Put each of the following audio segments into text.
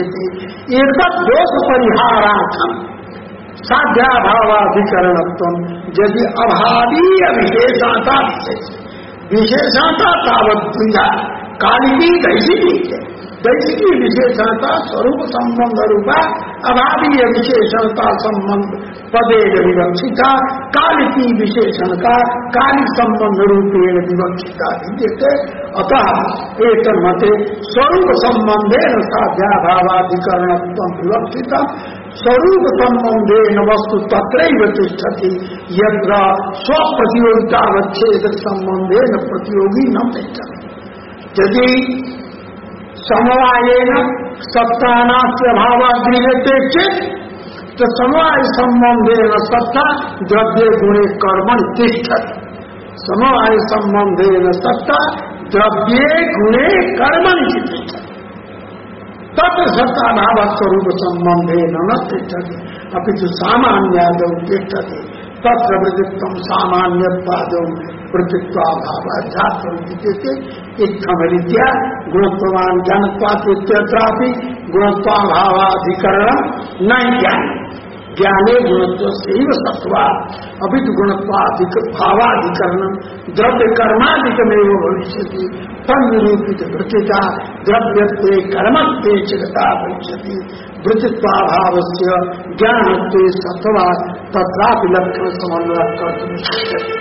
एक दोष परिहारार्थम साध्याभावाधिकरणत्वम यदि अभावीय विशेषता विशेषता तावत्या कालिकी दैशिकी है। दैशिकी विशेषता स्वरूप संबंध रूपा अभावीय विशेषणता संबंध पदे विवक्षिता कालिकी विशेषण का कालिक संबंध रूपेण विवक्षिता विद्यते। अतः एक मते स्वरूप संबंधेन साध्याभावाधिकरणत्वं विवक्षिता स्वरूप संबंधेन वस्तु तत्रैव तिष्ठति यत्र स्वप्रतियोगितावच्छेद संबंधेन प्रतियोगी न तिष्ठति। यदि समवायेन सत्तानास्य भावः गृह्यते चेत् तो समवाय संबंधेन सत्ता द्रव्ये गुणे कर्मणि तिष्ठति। समवाय संबंधेन सत्ता द्रव्ये गुणे कर्मणि तिष्ठति। तत्र सत्ताभाव स्वरूप संबंधेन न तिष्ठति अपितु सामान्यादौ तिष्ठति। तत्र वृत्तित्वं सामान्यत्वादौ वृत्तित्वाभावाध्यात्मं विद्यते। इत्थमरीत्या गुणत्वान् ज्ञानत्वात् इत्यत्रापि गुणत्वाभावाधिकरणं न ज्ञाने ज्ञाने गुणत्वस्यैव सत्त्वात् अपितु गुणत्वाभावाधिकरणं द्रव्य कर्मादिकमेव भविष्यति। तन्निरूपित वृत्तिता द्रव्यत्वे कर्मत्वे च गता भविष्यति। वृत्तित्वाभावस्य ज्ञानत्वे सत्त्वात् तत्रापि लक्षण समन्वयः कर्तुं शक्यते।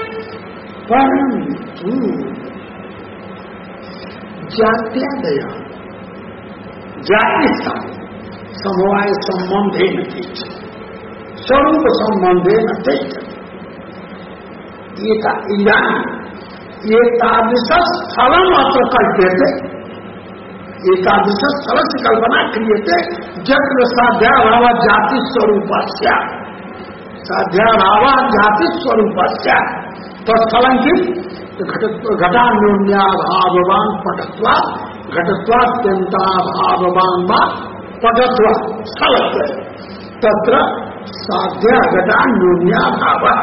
परन्तु जात्यादय जातिस्था समवाय संबंधेन तिष्ठति स्वरूप संबंधेन तिष्ठति। एतादृशस्थलम् अत्र कल्प्यते। एतादृशस्थलस्य कल्पना क्रियते यत्र साध्याभावः जातिस्वरूपस्य साध्याभावः जातिस्वरूपस्य तत्स्थलं किम्? घटान्योन्याभाववान् पटत्वात् घटत्वात्यन्ताभाववान् वा पटत्वात् स्थलत्रय तत्र साध्य घटान्योन्याभावः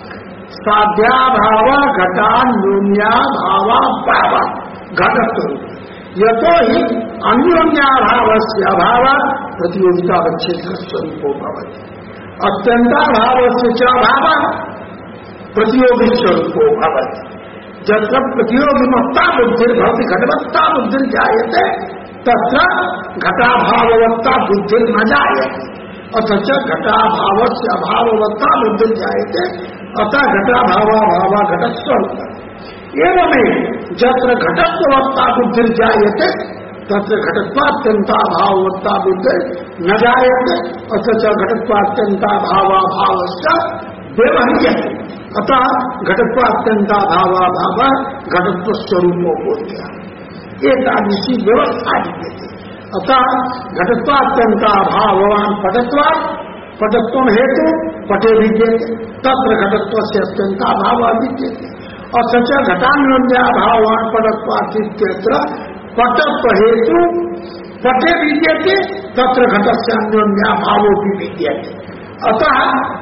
साध्याभाव घटान्योन्याभाव भाव घटत्व यतो हि अन्योन्याभावस्य अभावात् प्रतियोगितावच्छेदः स्वरूपो भवति। अत्यन्ताभावस्य च अभावात् प्रतियोगी स्वरूपो भवति। यत्र प्रतियोगिमत्ता बुद्धिर्भवति घटवत्ता बुद्धिर्जायते तत्र घटाभाववत्ता बुद्धिर्न जायते। अथ च घटाभावस्य अभाववत्ता बुद्धिर्जायते अतः घटाभावाभाव घटस्वरूप। एवमेव यत्र घटत्ववत्ता बुद्धिर्जायते तत्र घटत्वात्यन्ताभाववत्ता बुद्धिर्न जायते अथ च घटत्वात्यन्ताभावाभावस्य व्यवह्रियते। अतः घटत्वात्यन्ताभावाभाव घटत्वस्वरूपो बोध्यः। एतादृशी व्यवस्था विद्यते। अतः घटत्वात्यन्ताभाववान् पटत्वात् पटत्वं हेतु पटे विद्यते तत्र घटत्वस्य अत्यन्ताभावः विद्यते। अथ च घटान्योन्याभावान् पटत्वात् इत्यत्र पटत्व हेतु पटे विद्यते तत्र घटस्य अन्योन्याभावोऽपि विद्यते। अतः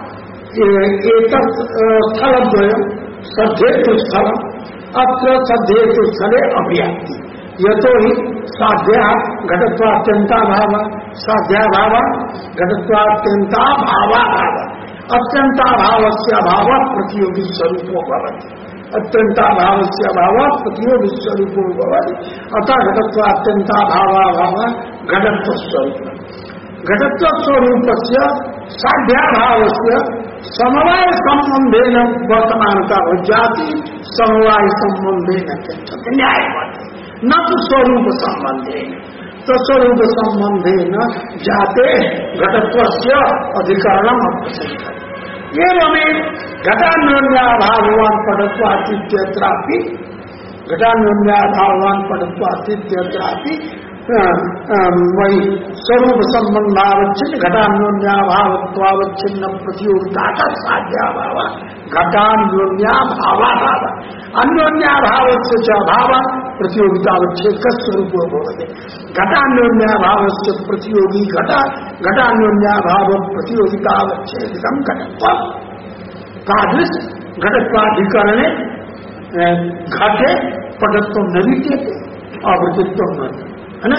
एतत् स्थलद्वयं सद्धेतुस्थलम् अत्र सद्धेतुस्थले अभियाति। यतो हि साध्या घटत्वात्यन्ताभावः साध्याभावः घटत्वात्यन्ताभावाभावः अत्यन्ताभावस्य अभावः प्रतियोगी स्वरूपो भवति। अत्यन्ताभावस्य अभावः प्रतियोगी स्वरूपो भवति। अतः घटत्वात्यन्ताभावाभावः घटत्वस्वरूपः। घटत्वस्वरूपस्य साध्याभावस्य समवाय संबंधेन वर्तमानता जाति समवाय संबंधेन तिष्ठति न्यायवत् न तो स्वरूप संबंधेन। तो स्वरूप संबंधेन जाते घटत्वस्य अधिकरणम् अप्रसक्तम्। एवमेव घटान्योन्याभावान् पटत्वात् इत्यत्रापि घटान्योन्याभावान् पटत्वात् इत्यत्रापि वही स्वरूप संबंधावच्छिन्न घटान्योन्याभावत्वावच्छिन्न प्रतियोगिता का साध्याभाव घटान्योन्याभावाभाव अन्योन्याभावस्य च अभावः प्रतियोगितावच्छेदः स्वरूपो भवति। घटान्योन्याभावस्य प्रतियोगी घटान्योन्याभाव प्रतियोगितावच्छेदकं घटत्वम् तादृश घटत्वाधिकरणे घटे पटत्वं न विद्यते आवृत्तित्वं न है ना।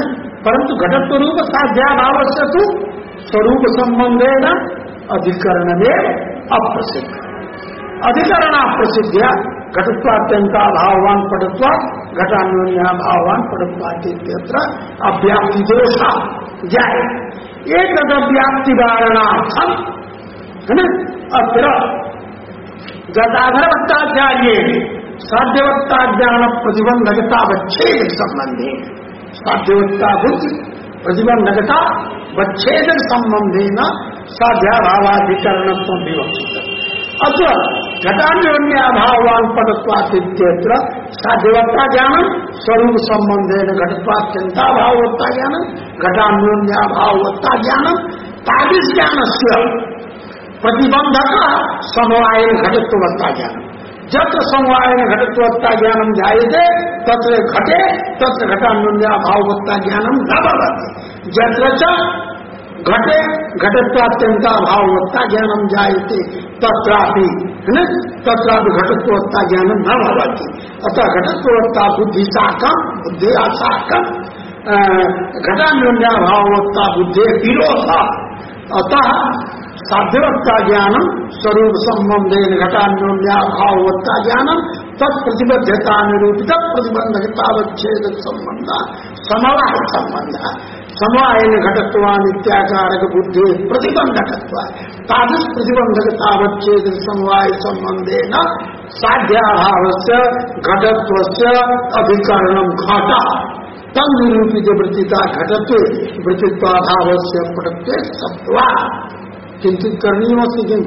परंतु घटत्व रूप साध्याभाव से तो स्वरूप संबंधेन अधिकरणमेव अप्रसिद्ध। अधिकरण अप्रसिद्ध घटत्वात्यंता भाववान पटत्वा घटान्योन्या भाववान पटत्वात्यत्र अव्याप्ति दोषा जाए एक व्याप्ति वारणार्थम है ना। अत्र गदाधरवत्ताचार्य साध्यवत्ता ज्ञान प्रतिबंधकता वच्छेद संबंधी साध्यवत्ता बुद्धि प्रतिबंधकता वच्छेद संबंधी न साध्याभावाधिकरणत्व विवक्षित। अत्र घटान्योन्याभावान पटत्वादित्यत्र साध्यवत्ता ज्ञानम स्वरूप संबंधेन घटत्वात्यंता भाववत्ता ज्ञानम घटान्योन्याभाववत्ता ज्ञानम तादृश ज्ञानस्य प्रतिबंधक समवायन घटत्ववत्ता ज्ञानम जत्र समवायन घटत्ववत्ता ज्ञानम जायते तत्र घटे तत्र घटान्योन्याभाववत्ता ज्ञानम न भवति। जत्र च घटे घटत्वात्यंता भाववत्ता ज्ञानम जायते तत्रापि है न तत्रापि घटत्ववत्ता ज्ञानम न भवति। अतः घटत्ववत्ता बुद्धि साकम बुद्धि असाकम घटान्योन्या भाववत्ता बुद्धि विरोध। अतः साध्यवत्ता ज्ञानम स्वरूप संबंधेन घटान्योन्या भाववत्ता ज्ञानम तत्प्रतिबद्धता निरूपित प्रतिबंधकतावच्छेद संबंध समवाय संबंध समवायन घटत्वान इत्याकारक बुद्धि प्रतिबंधकत्व तादृश प्रतिबंधकतावच्छेद समवाय संबंधेन साध्याभावस्य घटत्वस्य अधिकरणम घटा तम निरूपित वृत्तिता घटत्वे वृत्तित्वाभावस्य पटत्वे सत्वा किंचित करणीय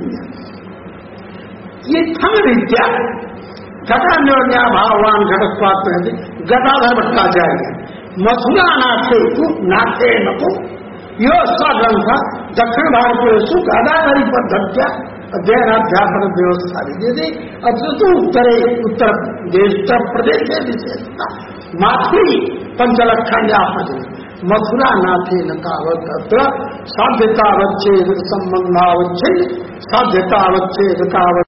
ये थम विद्या घटान्योन्या भाववान घटत्वात् गदाधर भट्टाचार्य मथुरा नाथे नाथे नको यो स्वग्रंथ दक्षिण भारतीय गदाधरी पद्धत्या अध्ययनाध्यापन व्यवस्था विद्यते। अत्र तो उत्तर प्रदेश विशेषता माथुरी पंचलक्षण्यापद मथुरा नाथे न तावत् साध्यतावच्छेद संबंधावच्छेद साध्यतावच्छेद